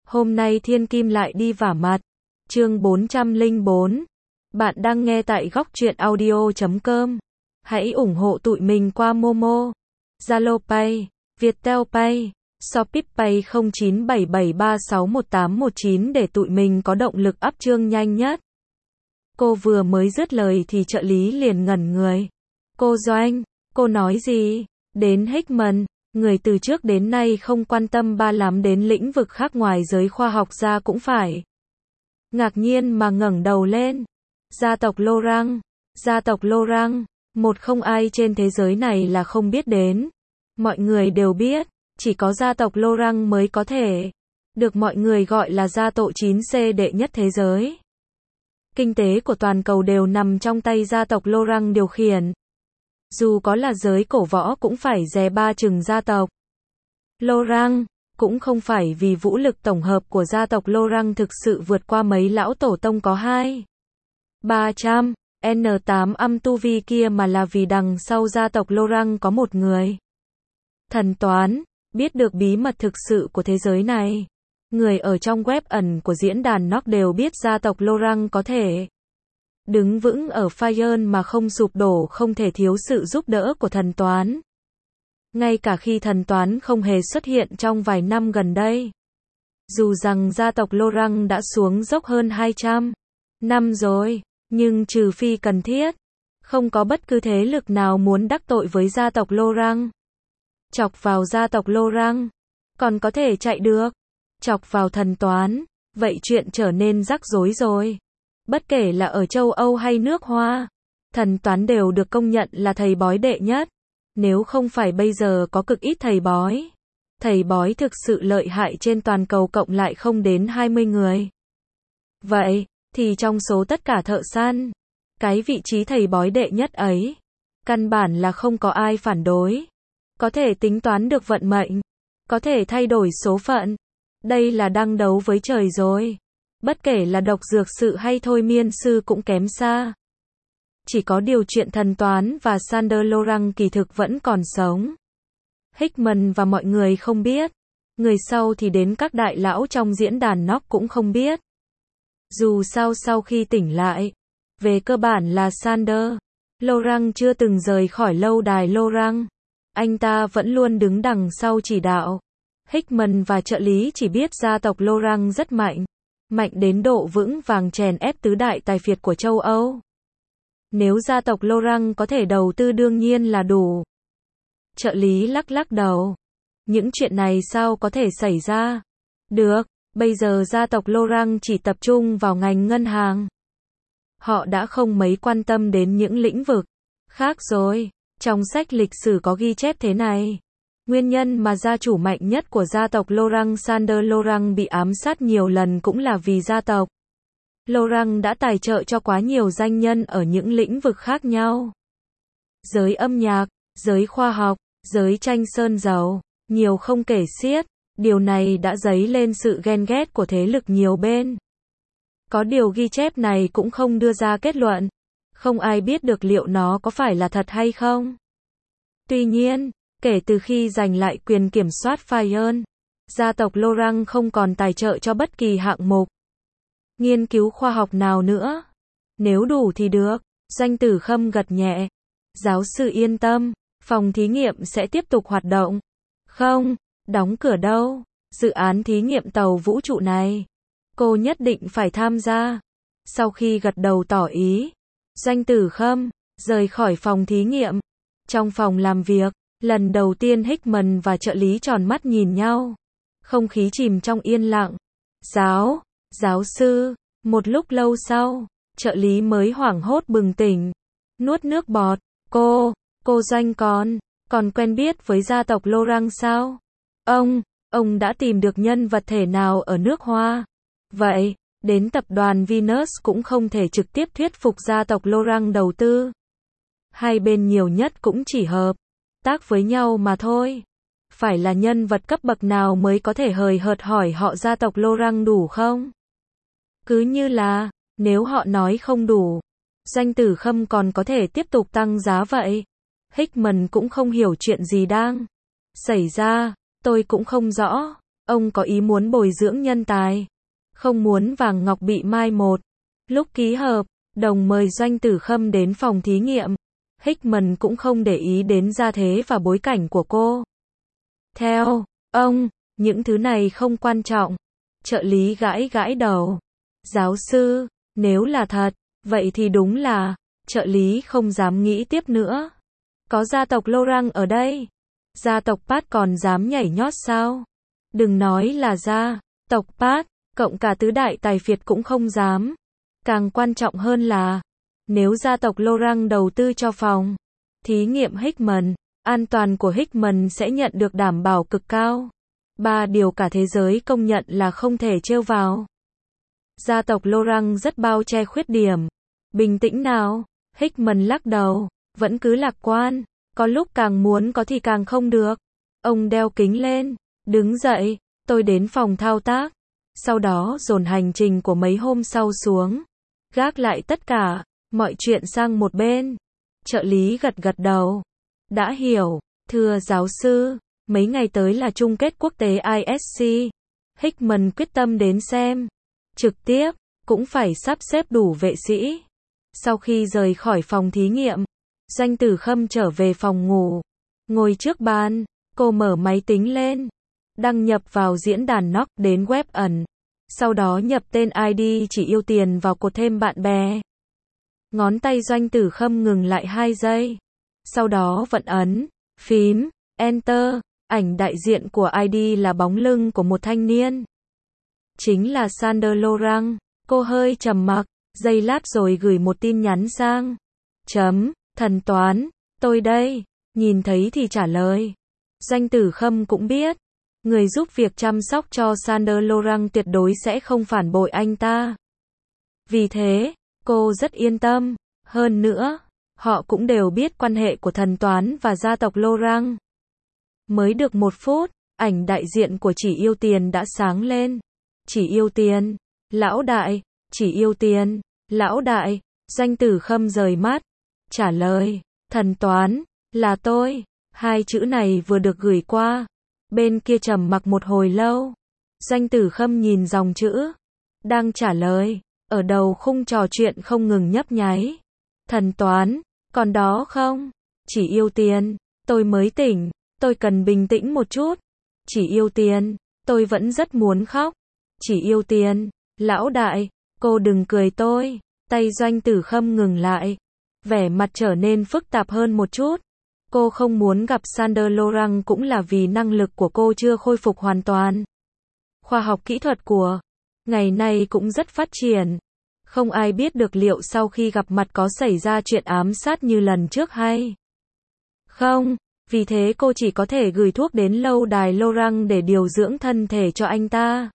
Hôm nay Thiên Kim lại đi vả mặt. Chương 404. Bạn đang nghe tại góc truyện audio.com. Hãy ủng hộ tụi mình qua Momo, Zalo Pay, Viettel Pay, Shopee Pay 0977361819 để tụi mình có động lực up chương nhanh nhất. Cô vừa mới dứt lời thì trợ lý liền ngẩn người. Cô Doanh, cô nói gì? Đến Hickman, người từ trước đến nay không quan tâm ba lắm đến lĩnh vực khác ngoài giới khoa học ra cũng phải ngạc nhiên mà ngẩng đầu lên. Gia tộc Laurent, một không ai trên thế giới này là không biết đến. Mọi người đều biết, chỉ có gia tộc Laurent mới có thể được mọi người gọi là gia tộc 9C đệ nhất thế giới. Kinh tế của toàn cầu đều nằm trong tay gia tộc Laurent điều khiển. Dù có là giới cổ võ cũng phải dè ba chừng gia tộc Laurent, cũng không phải vì vũ lực tổng hợp của gia tộc Laurent thực sự vượt qua mấy lão tổ tông có 300 N8 âm tu vi kia mà là vì đằng sau gia tộc Laurent có một người thần toán, biết được bí mật thực sự của thế giới này. Người ở trong web ẩn của diễn đàn Nox đều biết gia tộc Laurent có thể đứng vững ở Fire mà không sụp đổ không thể thiếu sự giúp đỡ của thần toán. Ngay cả khi thần toán không hề xuất hiện trong vài năm gần đây. Dù rằng gia tộc Laurent đã xuống dốc hơn 200 năm rồi, nhưng trừ phi cần thiết, không có bất cứ thế lực nào muốn đắc tội với gia tộc Laurent. Chọc vào gia tộc Laurent, còn có thể chạy được. Chọc vào thần toán, vậy chuyện trở nên rắc rối rồi. Bất kể là ở châu Âu hay nước Hoa, thần toán đều được công nhận là thầy bói đệ nhất. Nếu không phải bây giờ có cực ít thầy bói thực sự lợi hại trên toàn cầu cộng lại không đến 20 người. Vậy, thì trong số tất cả thợ săn, cái vị trí thầy bói đệ nhất ấy, căn bản là không có ai phản đối. Có thể tính toán được vận mệnh, có thể thay đổi số phận. Đây là đang đấu với trời rồi. Bất kể là độc dược sư hay thôi miên sư cũng kém xa. Chỉ có điều chuyện thần toán và Sander Laurent kỳ thực vẫn còn sống. Hickman và mọi người không biết. Người sau thì đến các đại lão trong diễn đàn Nox cũng không biết. Dù sao sau khi tỉnh lại, về cơ bản là Sander Laurent chưa từng rời khỏi lâu đài Laurent. Anh ta vẫn luôn đứng đằng sau chỉ đạo. Hickman và trợ lý chỉ biết gia tộc Laurent rất mạnh. Mạnh đến độ vững vàng chèn ép tứ đại tài phiệt của châu Âu. Nếu gia tộc Laurent có thể đầu tư đương nhiên là đủ. Trợ lý lắc đầu. Những chuyện này sao có thể xảy ra? Được, bây giờ gia tộc Laurent chỉ tập trung vào ngành ngân hàng. Họ đã không mấy quan tâm đến những lĩnh vực khác rồi. Trong sách lịch sử có ghi chép thế này. Nguyên nhân mà gia chủ mạnh nhất của gia tộc Laurent Sander Laurent bị ám sát nhiều lần cũng là vì gia tộc Laurent đã tài trợ cho quá nhiều danh nhân ở những lĩnh vực khác nhau. Giới âm nhạc, giới khoa học, giới tranh sơn dầu, nhiều không kể xiết. Điều này đã dấy lên sự ghen ghét của thế lực nhiều bên. Có điều ghi chép này cũng không đưa ra kết luận. Không ai biết được liệu nó có phải là thật hay không. Tuy nhiên, kể từ khi giành lại quyền kiểm soát Fire, gia tộc Laurent không còn tài trợ cho bất kỳ hạng mục nghiên cứu khoa học nào nữa. Nếu đủ thì được. Doanh Tử Khâm gật nhẹ. Giáo sư yên tâm, phòng thí nghiệm sẽ tiếp tục hoạt động. Không, đóng cửa đâu. Dự án thí nghiệm tàu vũ trụ này, cô nhất định phải tham gia. Sau khi gật đầu tỏ ý, Doanh Tử Khâm rời khỏi phòng thí nghiệm. Trong phòng làm việc, lần đầu tiên Hickman và trợ lý tròn mắt nhìn nhau. Không khí chìm trong yên lặng. Giáo sư, một lúc lâu sau, trợ lý mới hoảng hốt bừng tỉnh. Nuốt nước bọt, cô Doanh còn quen biết với gia tộc Laurent sao? Ông đã tìm được nhân vật thể nào ở nước Hoa? Vậy, đến tập đoàn Venus cũng không thể trực tiếp thuyết phục gia tộc Laurent đầu tư. Hai bên nhiều nhất cũng chỉ hợp tác với nhau mà thôi. Phải là nhân vật cấp bậc nào mới có thể hời hợt hỏi họ gia tộc Laurent đủ không? Cứ như là, nếu họ nói không đủ, Doanh Tử Khâm còn có thể tiếp tục tăng giá vậy. Hickman cũng không hiểu chuyện gì đang xảy ra. Tôi cũng không rõ. Ông có ý muốn bồi dưỡng nhân tài, không muốn vàng ngọc bị mai một. Lúc ký hợp đồng mời Doanh Tử Khâm đến phòng thí nghiệm, Hickman cũng không để ý đến gia thế và bối cảnh của cô. Theo ông, những thứ này không quan trọng. Trợ lý gãi gãi đầu. Giáo sư, nếu là thật, vậy thì đúng là, trợ lý không dám nghĩ tiếp nữa. Có gia tộc Lorang ở đây. Gia tộc Pat còn dám nhảy nhót sao? Đừng nói là gia tộc Pat, cộng cả tứ đại tài phiệt cũng không dám. Càng quan trọng hơn là, nếu gia tộc Lorang đầu tư cho phòng thí nghiệm Hickman, an toàn của Hickman sẽ nhận được đảm bảo cực cao. 3 điều cả thế giới công nhận là không thể trêu vào. Gia tộc Lorang rất bao che khuyết điểm. Bình tĩnh nào, Hickman lắc đầu, vẫn cứ lạc quan, có lúc càng muốn có thì càng không được. Ông đeo kính lên, đứng dậy, tôi đến phòng thao tác. Sau đó dồn hành trình của mấy hôm sau xuống. Gác lại tất cả, mọi chuyện sang một bên. Trợ lý gật gật đầu. Đã hiểu, thưa giáo sư, mấy ngày tới là chung kết quốc tế ISC. Hickman quyết tâm đến xem. Trực tiếp, cũng phải sắp xếp đủ vệ sĩ. Sau khi rời khỏi phòng thí nghiệm, Doanh Tử Khâm trở về phòng ngủ. Ngồi trước bàn, cô mở máy tính lên. Đăng nhập vào diễn đàn Knock đến web ẩn. Sau đó nhập tên ID chỉ yêu tiền vào cột thêm bạn bè. Ngón tay Doanh Tử Khâm ngừng lại 2 giây. Sau đó vẫn ấn phím Enter. Ảnh đại diện của ID là bóng lưng của một thanh niên. Chính là Sander Lorang. Cô hơi trầm mặc, giây lát rồi gửi một tin nhắn sang. Thần toán, tôi đây. Nhìn thấy thì trả lời. Doanh Tử Khâm cũng biết, người giúp việc chăm sóc cho Sander Lorang tuyệt đối sẽ không phản bội anh ta. Vì thế, cô rất yên tâm. Hơn nữa, họ cũng đều biết quan hệ của thần toán và gia tộc Lorang. Mới được 1 phút, ảnh đại diện của Chỉ Yêu Tiền đã sáng lên. Chỉ Yêu Tiền, lão đại, Chỉ Yêu Tiền, lão đại. Doanh Tử Khâm rời mắt, trả lời, thần toán, là tôi. 2 chữ này vừa được gửi qua. Bên kia trầm mặc một hồi lâu. Doanh Tử Khâm nhìn dòng chữ đang trả lời, ở đầu khung trò chuyện không ngừng nhấp nháy. Thần toán, còn đó không? Chỉ Yêu Tiền, tôi mới tỉnh, tôi cần bình tĩnh một chút. Chỉ Yêu Tiền, tôi vẫn rất muốn khóc. Chỉ Yêu Tiền, lão đại, cô đừng cười tôi. Tay Doanh Tử Khâm ngừng lại. Vẻ mặt trở nên phức tạp hơn một chút. Cô không muốn gặp Sander Lorang cũng là vì năng lực của cô chưa khôi phục hoàn toàn. Khoa học kỹ thuật của ngày nay cũng rất phát triển. Không ai biết được liệu sau khi gặp mặt có xảy ra chuyện ám sát như lần trước hay không. Vì thế cô chỉ có thể gửi thuốc đến lâu đài Lorang để điều dưỡng thân thể cho anh ta.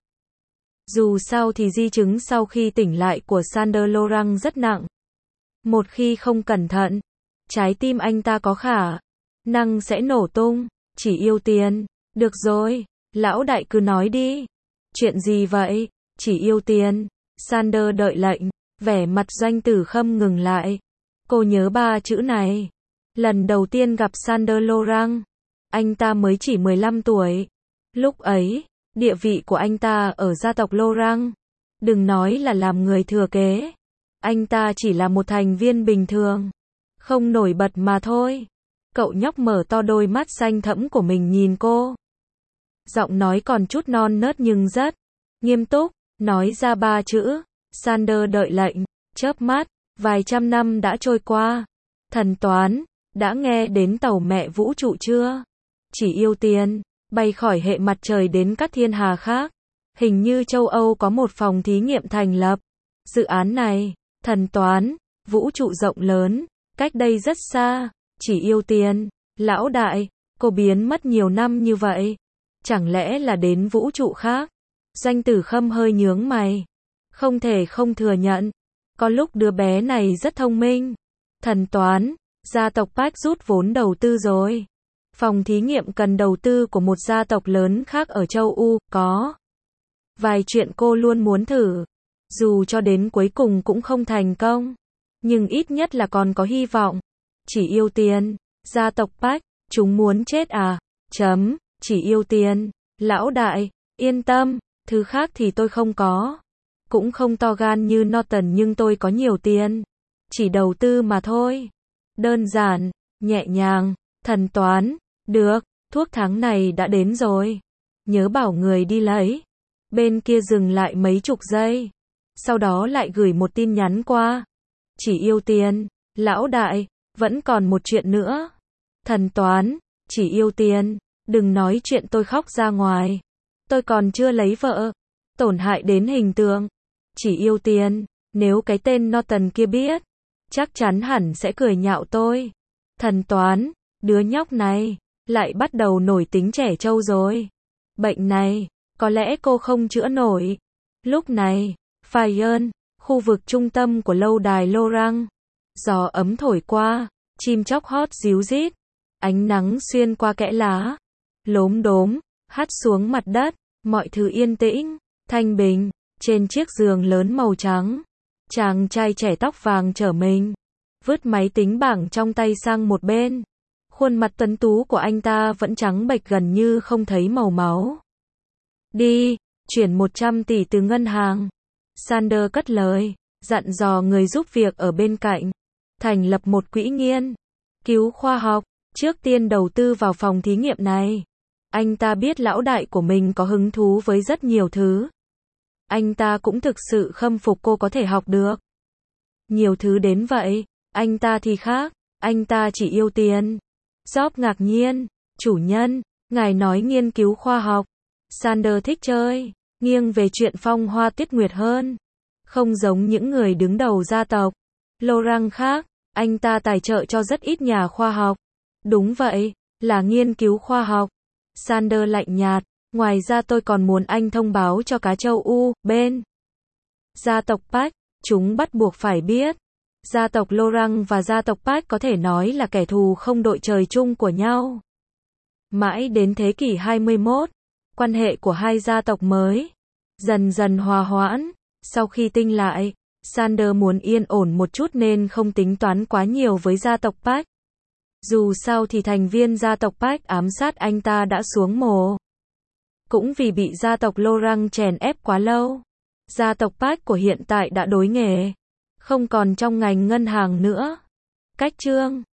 Dù sao thì di chứng sau khi tỉnh lại của Sander Lorang rất nặng. Một khi không cẩn thận, trái tim anh ta có khả năng sẽ nổ tung. Chỉ Yêu Tiền, được rồi, lão đại cứ nói đi. Chuyện gì vậy? Chỉ Yêu Tiền, Sander đợi lệnh. Vẻ mặt Doanh Tử Khâm ngừng lại. Cô nhớ 3 chữ này. Lần đầu tiên gặp Sander Lorang, anh ta mới chỉ 15 tuổi. Lúc ấy, địa vị của anh ta ở gia tộc Lorang, đừng nói là làm người thừa kế. Anh ta chỉ là một thành viên bình thường, không nổi bật mà thôi. Cậu nhóc mở to đôi mắt xanh thẫm của mình nhìn cô. Giọng nói còn chút non nớt nhưng rất nghiêm túc, nói ra 3 chữ. Sander đợi lệnh, chớp mắt, vài trăm năm đã trôi qua. Thần toán, đã nghe đến tàu mẹ vũ trụ chưa? Chỉ Yêu Tiền, bay khỏi hệ mặt trời đến các thiên hà khác. Hình như châu Âu có một phòng thí nghiệm thành lập. Dự án này, thần toán, vũ trụ rộng lớn, cách đây rất xa. Chỉ Yêu Tiền, lão đại, cô biến mất nhiều năm như vậy. Chẳng lẽ là đến vũ trụ khác? Doanh Tử Khâm hơi nhướng mày. Không thể không thừa nhận. Có lúc đứa bé này rất thông minh. Thần toán, gia tộc Pack rút vốn đầu tư rồi. Phòng thí nghiệm cần đầu tư của một gia tộc lớn khác ở châu Âu, có vài chuyện cô luôn muốn thử. Dù cho đến cuối cùng cũng không thành công, nhưng ít nhất là còn có hy vọng. Chỉ Yêu Tiền, gia tộc Pack, chúng muốn chết à? Chỉ Yêu Tiền, lão đại, Yên tâm, thứ khác thì tôi không có. Cũng không to gan như Norton nhưng tôi có nhiều tiền. Chỉ đầu tư mà thôi. Đơn giản, nhẹ nhàng, thần toán. Được, thuốc tháng này đã đến rồi. Nhớ bảo người đi lấy. Bên kia dừng lại mấy chục giây. Sau đó lại gửi một tin nhắn qua. Chỉ yêu tiền, lão đại, vẫn còn một chuyện nữa. Thần toán, chỉ yêu tiền, đừng nói chuyện tôi khóc ra ngoài. Tôi còn chưa lấy vợ, tổn hại đến hình tượng. Chỉ yêu tiền, nếu cái tên Norton kia biết, chắc chắn hẳn sẽ cười nhạo tôi. Thần toán, đứa nhóc này, lại bắt đầu nổi tính trẻ trâu rồi. Bệnh này, có lẽ cô không chữa nổi. Lúc này, Fayenne, khu vực trung tâm của lâu đài Lorang. Gió ấm thổi qua, chim chóc hót ríu rít. Ánh nắng xuyên qua kẽ lá. Lốm đốm, hắt xuống mặt đất. Mọi thứ yên tĩnh, thanh bình. Trên chiếc giường lớn màu trắng, chàng trai trẻ tóc vàng trở mình. Vứt máy tính bảng trong tay sang một bên. Khuôn mặt tuấn tú của anh ta vẫn trắng bệch gần như không thấy màu máu. Đi, chuyển 100 tỷ từ ngân hàng. Sander cất lời, dặn dò người giúp việc ở bên cạnh. Thành lập một quỹ nghiên cứu khoa học, trước tiên đầu tư vào phòng thí nghiệm này. Anh ta biết lão đại của mình có hứng thú với rất nhiều thứ. Anh ta cũng thực sự khâm phục cô có thể học được. Nhiều thứ đến vậy, anh ta thì khác, anh ta chỉ yêu tiền. Job ngạc nhiên, chủ nhân, ngài nói nghiên cứu khoa học. Sander thích chơi, nghiêng về chuyện phong hoa tuyết nguyệt hơn. Không giống những người đứng đầu gia tộc Lorang khác, anh ta tài trợ cho rất ít nhà khoa học. Đúng vậy, là nghiên cứu khoa học. Sander lạnh nhạt, ngoài ra tôi còn muốn anh thông báo cho cá châu U, bên gia tộc Park, chúng bắt buộc phải biết. Gia tộc Lorang và gia tộc Park có thể nói là kẻ thù không đội trời chung của nhau. Mãi đến thế kỷ 21, quan hệ của hai gia tộc mới dần dần hòa hoãn. Sau khi tinh lại, Sander muốn yên ổn một chút nên không tính toán quá nhiều với gia tộc Park. Dù sao thì thành viên gia tộc Park ám sát anh ta đã xuống mồ. Cũng vì bị gia tộc Lorang chèn ép quá lâu. Gia tộc Park của hiện tại đã đổi nghề, không còn trong ngành ngân hàng nữa. Cách chương